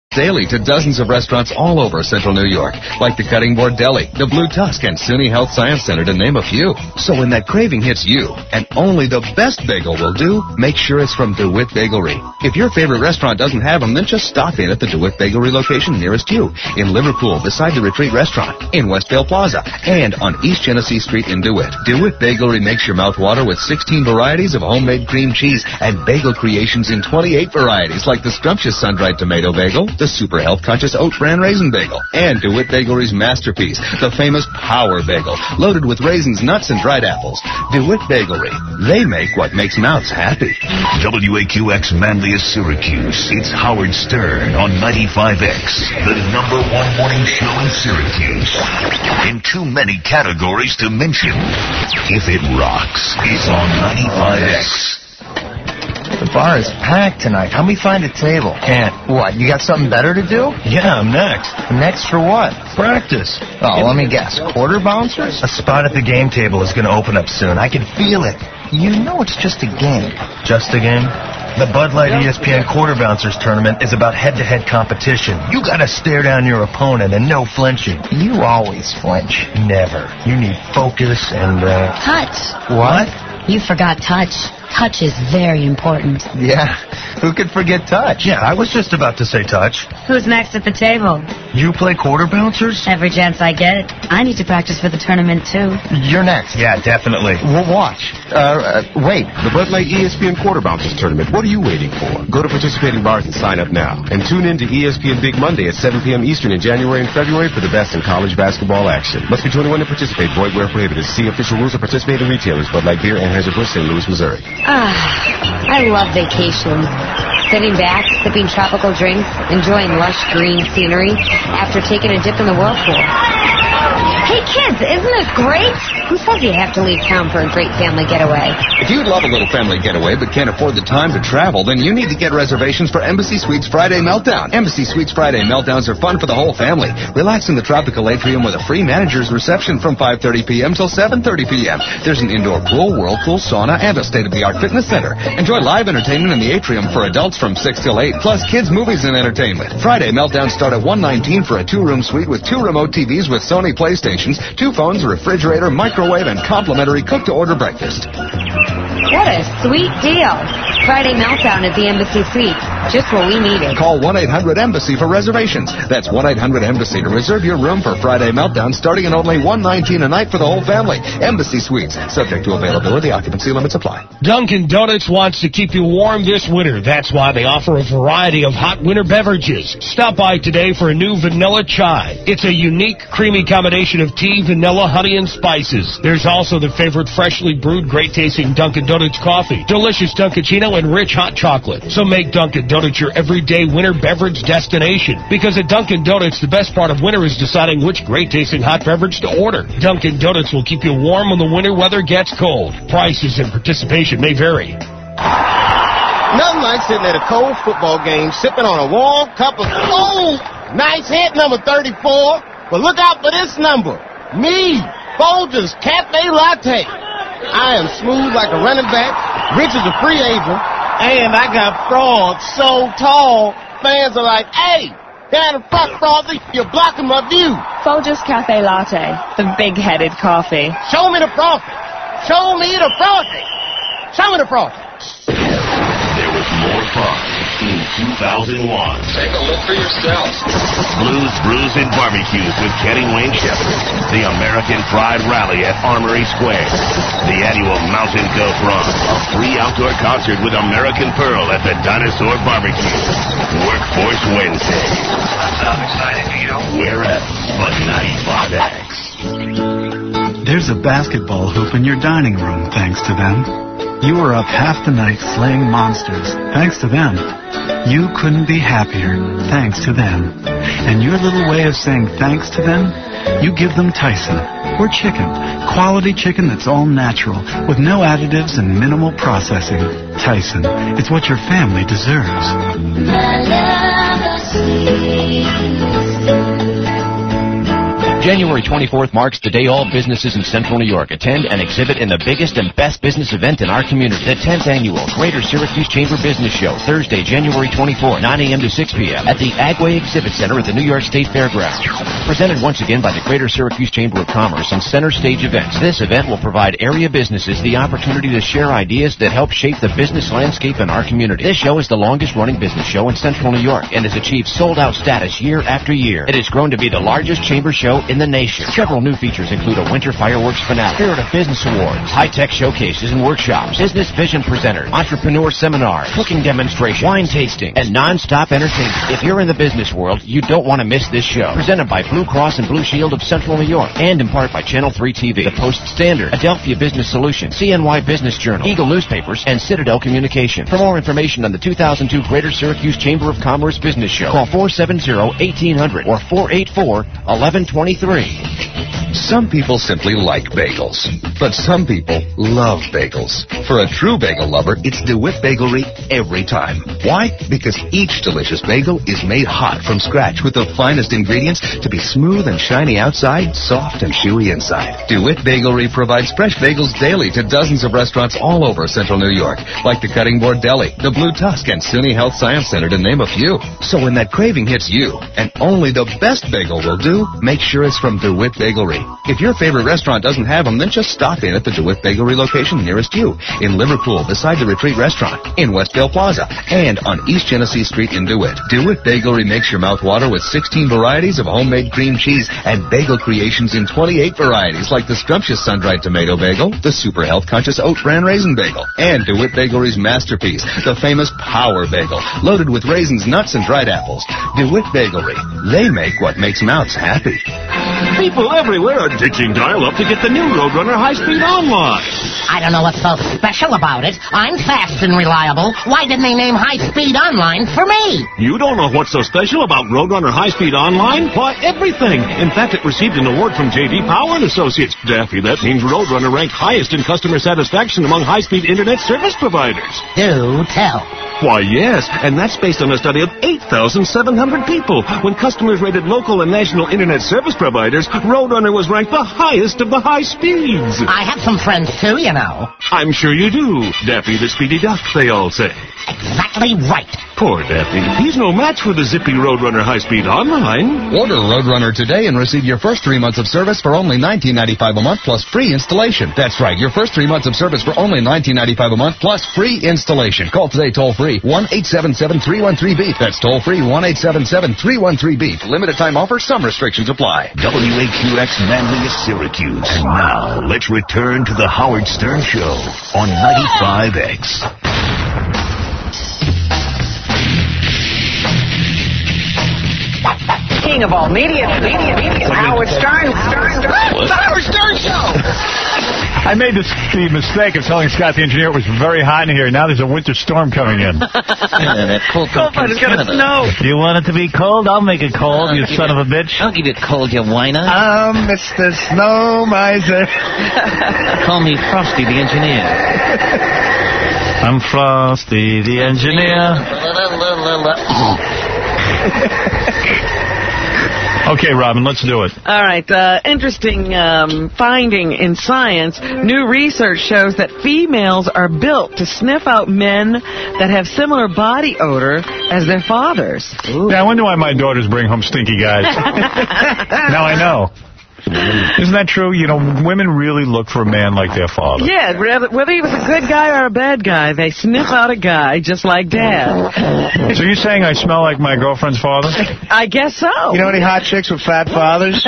daily to dozens of restaurants all over Central New York, like the Cutting Board Deli, the Blue Tusk, and SUNY Health Science Center, to name a few. So when that craving hits you, and only the best bagel will do, make sure it's from DeWitt Bagelry. If your favorite restaurant doesn't have them, then just stop in at the DeWitt Bagelry location nearest you, in Liverpool, beside the Retreat Restaurant, in Westvale Plaza, and on East Genesee Street in DeWitt. DeWitt Bagelry makes your mouth water with 16 varieties of homemade cream cheese and bagel creations in 28 varieties, like the scrumptious sun-dried tomato bagel, the super health-conscious oat bran raisin bagel, and DeWitt Bagelry's masterpiece, the famous Power Bagel, loaded with raisins, nuts, and dried apples. DeWitt Bagelry. They make what makes mouths happy. WAQX Manlius Syracuse. It's Howard Stern on 95X, the #1 morning show in Syracuse. In too many categories to mention, if it rocks, it's on 95X. The bar is packed tonight. Help me find a table. Can't. What, you got something better to do? Yeah, I'm next. Next for what? Practice. Oh, let me guess. Quarter bouncers? A spot at the game table is going to open up soon. I can feel it. You know it's just a game. Just a game? The Bud Light ESPN Quarter Bouncers Tournament is about head-to-head competition. You got to stare down your opponent and no flinching. You always flinch. Never. You need focus and, Touch. What? You forgot touch. Touch is very important. Yeah, who could forget touch? Yeah, I was just about to say touch. Who's next at the table? You play quarter bouncers? Every chance I get it. I need to practice for the tournament, too. You're next. Yeah, definitely. We'll watch. Wait. The Bud Light ESPN Quarter Bouncers Tournament. What are you waiting for? Go to participating bars and sign up now. And tune in to ESPN Big Monday at 7 p.m. Eastern in January and February for the best in college basketball action. Must be 21 to participate. Void where prohibited. See official rules of participating retailers. Bud Light Beer, Anheuser-Busch, St. Louis, Missouri. I love vacations. Sitting back, sipping tropical drinks, enjoying lush green scenery after taking a dip in the whirlpool. Hey, kids, isn't this great? Who says you have to leave town for a great family getaway? If you'd love a little family getaway but can't afford the time to travel, then you need to get reservations for Embassy Suites Friday Meltdown. Embassy Suites Friday Meltdowns are fun for the whole family. Relax in the tropical atrium with a free manager's reception from 5:30 p.m. till 7:30 p.m. There's an indoor pool, whirlpool, sauna, and a state-of-the-art fitness center. Enjoy live entertainment in the atrium for adults from 6 till 8, plus kids' movies and entertainment. Friday Meltdowns start at $119 for a 2-room suite with 2 remote TVs with Sony PlayStations, 2 phones, a refrigerator, microwave, and complimentary cook-to-order breakfast. What a sweet deal. Friday Meltdown at the Embassy Suites. Just what we needed. Call 1-800-EMBASSY for reservations. That's 1-800-EMBASSY to reserve your room for Friday Meltdown starting at only $119 a night for the whole family. Embassy Suites. Subject to availability. Occupancy limits apply. Dunkin' Donuts wants to keep you warm this winter. That's why they offer a variety of hot winter beverages. Stop by today for a new vanilla chai. It's a unique, creamy combination of tea, vanilla, honey, and spices. There's also the favorite freshly brewed, great-tasting Dunkin' Donuts coffee, delicious Dunkaccino, and rich hot chocolate. So make Dunkin' Donuts your everyday winter beverage destination. Because at Dunkin' Donuts, the best part of winter is deciding which great-tasting hot beverage to order. Dunkin' Donuts will keep you warm when the winter weather gets cold. Prices and participation may vary. Nothing like sitting at a cold football game, sipping on a warm cup of nice hit, number 34. But look out for this number. Me, Folgers Cafe Latte. I am smooth like a running back, rich as a free agent, and I got frogs so tall, fans are like, hey, down in front, Frosty, you're blocking my view. Folgers Cafe Latte, the big-headed coffee. Show me the frosty. Show me the frosty. Show me the frosty. There was more fun in 2001. Take a look for yourselves. Blues, Brews, and Barbecues with Kenny Wayne Shepherd. The American Pride Rally at Armory Square. The annual Mountain Goat Run. A free outdoor concert with American Pearl at the Dinosaur Barbecue. Workforce Wednesday. That sounds exciting to you. Where else but 95X? There's a basketball hoop in your dining room, thanks to them. You were up half the night slaying monsters, thanks to them. You couldn't be happier, thanks to them. And your little way of saying thanks to them, you give them Tyson, or chicken. Quality chicken that's all natural, with no additives and minimal processing. Tyson, it's what your family deserves. January 24th marks the day all businesses in Central New York attend and exhibit in the biggest and best business event in our community, the 10th Annual Greater Syracuse Chamber Business Show, Thursday, January 24th, 9 a.m. to 6 p.m. at the Agway Exhibit Center at the New York State Fairgrounds. Presented once again by the Greater Syracuse Chamber of Commerce and Center Stage Events, this event will provide area businesses the opportunity to share ideas that help shape the business landscape in our community. This show is the longest-running business show in Central New York and has achieved sold-out status year after year. It has grown to be the largest chamber show in the nation. Several new features include a winter fireworks finale, Spirit of Business Awards, high-tech showcases and workshops, business vision presenters, entrepreneur seminars, cooking demonstrations, wine tasting, and non-stop entertainment. If you're in the business world, you don't want to miss this show. Presented by Blue Cross and Blue Shield of Central New York and in part by Channel 3 TV, the Post-Standard, Adelphia Business Solutions, CNY Business Journal, Eagle Newspapers, and Citadel Communication. For more information on the 2002 Greater Syracuse Chamber of Commerce Business Show, call 470-1800 or 484-1123. Some people simply like bagels, but some people love bagels. For a true bagel lover, it's DeWitt Bagelry every time. Why? Because each delicious bagel is made hot from scratch with the finest ingredients to be smooth and shiny outside, soft and chewy inside. DeWitt Bagelry provides fresh bagels daily to dozens of restaurants all over Central New York, like the Cutting Board Deli, the Blue Tusk, and SUNY Health Science Center, to name a few. So when that craving hits you, and only the best bagel will do, make sure it's from DeWitt Bagelry. If your favorite restaurant doesn't have them, then just stop in at the DeWitt Bagelry location nearest you, in Liverpool beside the Retreat Restaurant, in Westdale Plaza, and on East Genesee Street in DeWitt. DeWitt Bagelry makes your mouth water with 16 varieties of homemade cream cheese and bagel creations in 28 varieties, like the scrumptious sun-dried tomato bagel, the super health-conscious oat bran raisin bagel, and DeWitt Bagelry's masterpiece, the famous Power Bagel, loaded with raisins, nuts, and dried apples. DeWitt Bagelry. They make what makes mouths happy. People everywhere are ditching dial-up to get the new Roadrunner high-speed online. I don't know what's so special about it. I'm fast and reliable. Why didn't they name high-speed online for me? You don't know what's so special about Roadrunner high-speed online? Why, everything. In fact, it received an award from J.D. Power and Associates. Daffy, that means Roadrunner ranked highest in customer satisfaction among high-speed internet service providers. Do tell. Why, yes, and that's based on a study of 8,700 people. When customers rated local and national internet service providers, Roadrunner was ranked the highest of the high speeds. I have some friends, too, you know. I'm sure you do. Daffy the Speedy Duck, they all say. Exactly right. Poor Daffy. He's no match for the zippy Roadrunner high-speed online. Order Roadrunner today and receive your first 3 months of service for only $19.95 a month plus free installation. That's right, your first 3 months of service for only $19.95 a month plus free installation. Call today toll-free 1-877-313-BEEP. That's toll-free 1-877-313-BEEP. Limited time offer. Some restrictions apply. WAQX Manlius Syracuse. And now, let's return to the Howard Stern Show on 95X. King of all media, Howard Stern. The Howard Stern Show. I made the mistake of telling Scott the engineer it was very hot in here. Now there's a winter storm coming in. That cold front is going to snow. You want it to be cold? I'll make it cold, you son of a bitch. I'll give it cold, you whiner. Mr. Snow Miser. Call me Frosty the engineer. I'm Frosty the engineer. Okay, Robin, let's do it. All right. Interesting finding in science. New research shows that females are built to sniff out men that have similar body odor as their fathers. Ooh. Yeah, I wonder why my daughters bring home stinky guys. Now I know. Isn't that true? You know, women really look for a man like their father. Yeah, whether he was a good guy or a bad guy, they sniff out a guy just like Dad. So you're saying I smell like my girlfriend's father? I guess so. You know any hot chicks with fat fathers?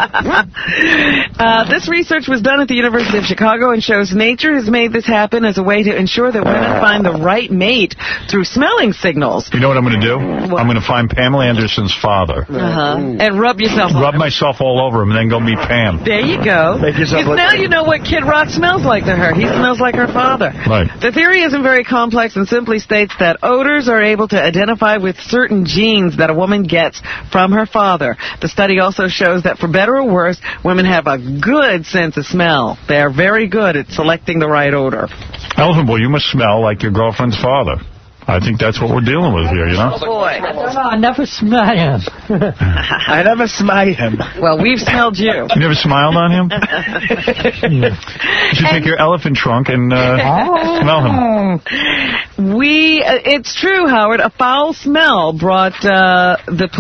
This research was done at the University of Chicago and shows nature has made this happen as a way to ensure that women find the right mate through smelling signals. You know what I'm going to do? What? I'm going to find Pamela Anderson's father. And rub yourself Rub myself all over him and then go meet Pam. There you go. Now you know what Kid Rock smells like to her. He smells like her father. Right. The theory isn't very complex and simply states that odors are able to identify with certain genes that a woman gets from her father. The study also shows that for better or worse, women have a good sense of smell. They are very good at selecting the right odor. Elephant Boy, you must smell like your girlfriend's father. I think that's what we're dealing with here, you know? Oh, boy. I never smelled him. I never smelled him. Well, we've smelled you. You never smiled on him? You should take your elephant trunk and smell him. It's true, Howard. A foul smell brought the